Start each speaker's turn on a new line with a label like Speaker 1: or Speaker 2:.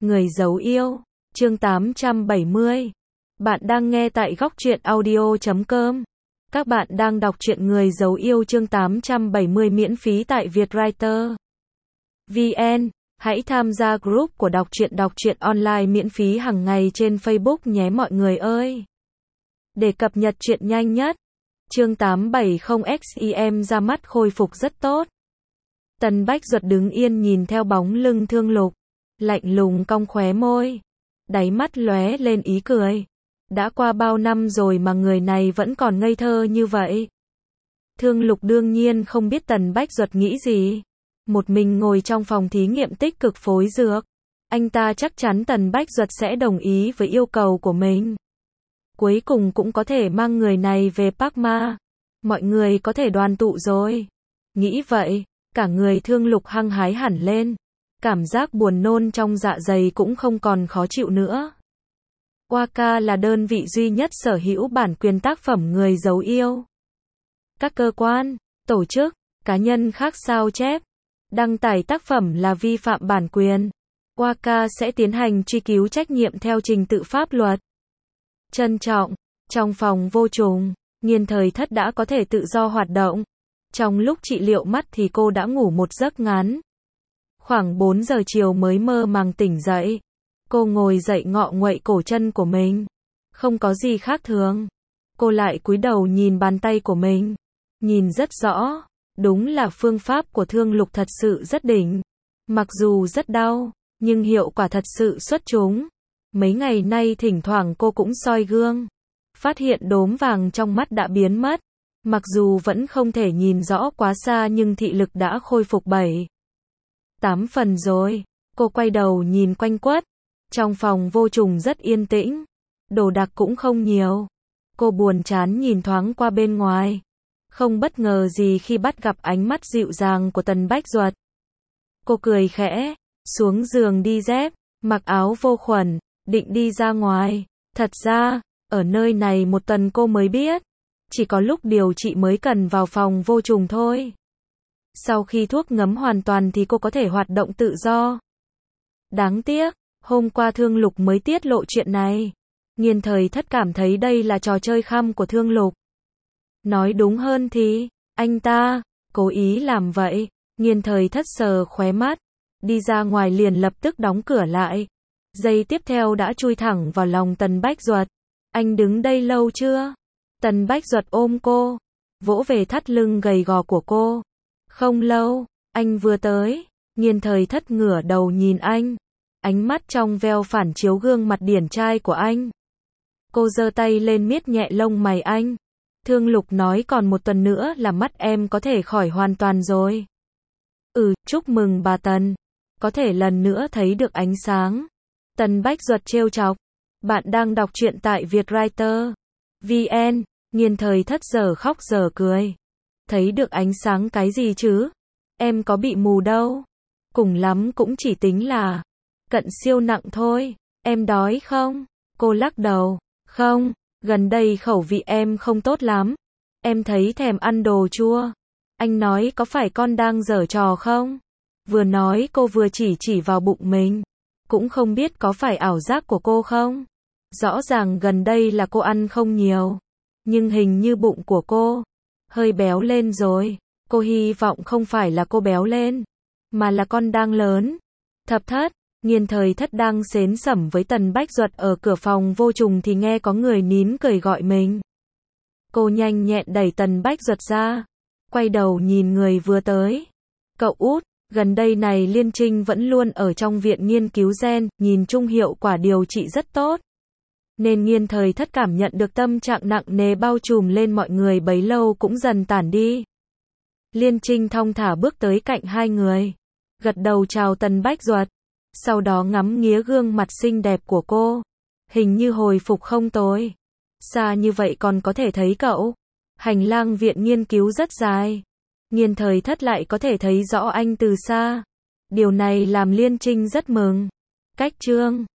Speaker 1: Người giấu yêu, chương 870. Bạn đang nghe tại góc truyện audio.com. Các bạn đang đọc truyện Người giấu yêu chương 870 miễn phí tại Vietwriter VN. Hãy tham gia group của đọc truyện online miễn phí hàng ngày trên Facebook nhé mọi người ơi. Để cập nhật truyện nhanh nhất. Chương 870 ra mắt khôi phục rất tốt. Tần Bách Duật đứng yên nhìn theo bóng lưng Thương Lục, lạnh lùng cong khóe môi, đáy mắt lóe lên ý cười. Đã qua bao năm rồi mà người này vẫn còn ngây thơ như vậy. Thương Lục đương nhiên không biết Tần Bách Duật nghĩ gì. Một mình ngồi trong phòng thí nghiệm tích cực phối dược. Anh ta chắc chắn Tần Bách Duật sẽ đồng ý với yêu cầu của mình. Cuối cùng cũng có thể mang người này về Park Ma. Mọi người có thể đoàn tụ rồi. Nghĩ vậy, cả người Thương Lục hăng hái hẳn lên. Cảm giác buồn nôn trong dạ dày cũng không còn khó chịu nữa. Waka là đơn vị duy nhất sở hữu bản quyền tác phẩm Người giấu yêu. Các cơ quan, tổ chức, cá nhân khác sao chép, đăng tải tác phẩm là vi phạm bản quyền. Waka sẽ tiến hành truy cứu trách nhiệm theo trình tự pháp luật. Trân trọng, trong phòng vô trùng, Nghiên Thời Thất đã có thể tự do hoạt động. Trong lúc trị liệu mắt thì cô đã ngủ một giấc ngắn. Khoảng 4 giờ chiều mới mơ màng tỉnh dậy. Cô ngồi dậy ngọ nguậy cổ chân của mình. Không có gì khác thường. Cô lại cúi đầu nhìn bàn tay của mình. Nhìn rất rõ. Đúng là phương pháp của Thương Lục thật sự rất đỉnh. Mặc dù rất đau, nhưng hiệu quả thật sự xuất chúng. Mấy ngày nay thỉnh thoảng cô cũng soi gương. Phát hiện đốm vàng trong mắt đã biến mất. Mặc dù vẫn không thể nhìn rõ quá xa nhưng thị lực đã khôi phục 7-8 phần rồi. Cô quay đầu nhìn quanh quất. Trong phòng vô trùng rất yên tĩnh. Đồ đạc cũng không nhiều. Cô buồn chán nhìn thoáng qua bên ngoài. Không bất ngờ gì khi bắt gặp ánh mắt dịu dàng của Tần Bách Duật. Cô cười khẽ, xuống giường đi dép, mặc áo vô khuẩn, định đi ra ngoài. Thật ra, ở nơi này một tuần cô mới biết. Chỉ có lúc điều trị mới cần vào phòng vô trùng thôi. Sau khi thuốc ngấm hoàn toàn thì cô có thể hoạt động tự do. Đáng tiếc, hôm qua Thương Lục mới tiết lộ chuyện này. Nghiên Thời Thất cảm thấy đây là trò chơi khăm của Thương Lục. Nói đúng hơn thì, anh ta cố ý làm vậy. Nghiên Thời Thất sờ khóe mắt, đi ra ngoài liền lập tức đóng cửa lại. Giây tiếp theo đã chui thẳng vào lòng Tần Bách Duật. Anh đứng đây lâu chưa? Tần Bách Duật ôm cô, vỗ về thắt lưng gầy gò của cô. Không lâu, anh vừa tới. Nghiên Thời Thất ngửa đầu nhìn anh. Ánh mắt trong veo phản chiếu gương mặt điển trai của anh. Cô giơ tay lên miết nhẹ lông mày anh. Thương Lục nói còn một tuần nữa là mắt em có thể khỏi hoàn toàn rồi. Chúc mừng bà Tần. Có thể lần nữa thấy được ánh sáng. Tần Bách Duật trêu chọc. Bạn đang đọc truyện tại Vietwriter VN. Nghiên Thời Thất giờ khóc giờ cười. Thấy được ánh sáng cái gì chứ? Em có bị mù đâu. Cùng lắm cũng chỉ tính là cận siêu nặng thôi. Em đói không? Cô lắc đầu. Không, gần đây khẩu vị em không tốt lắm. Em thấy thèm ăn đồ chua. Anh nói có phải con đang giở trò không? Vừa nói cô vừa chỉ vào bụng mình. Cũng không biết có phải ảo giác của cô không? Rõ ràng gần đây là cô ăn không nhiều. Nhưng hình như bụng của cô hơi béo lên rồi. Cô hy vọng không phải là cô béo lên, mà là con đang lớn. Thập Thất, Nghiên Thời Thất đang xến xẩm với Tần Bách Duật ở cửa phòng vô trùng thì nghe có người nín cười gọi mình. Cô nhanh nhẹn đẩy Tần Bách Duật ra, quay đầu nhìn người vừa tới. Cậu út, gần đây này Liên Trinh vẫn luôn ở trong viện nghiên cứu gen, nhìn chung hiệu quả điều trị rất tốt. Nên Nghiên Thời Thất cảm nhận được tâm trạng nặng nề bao trùm lên mọi người bấy lâu cũng dần tản đi. Liên Trinh thong thả bước tới cạnh hai người, gật đầu chào Tần Bách Duật, sau đó ngắm nghía gương mặt xinh đẹp của cô. Hình như hồi phục không tồi. Xa như vậy còn có thể thấy cậu. Hành lang viện nghiên cứu rất dài. Nghiên Thời Thất lại có thể thấy rõ anh từ xa. Điều này làm Liên Trinh rất mừng. Cách chương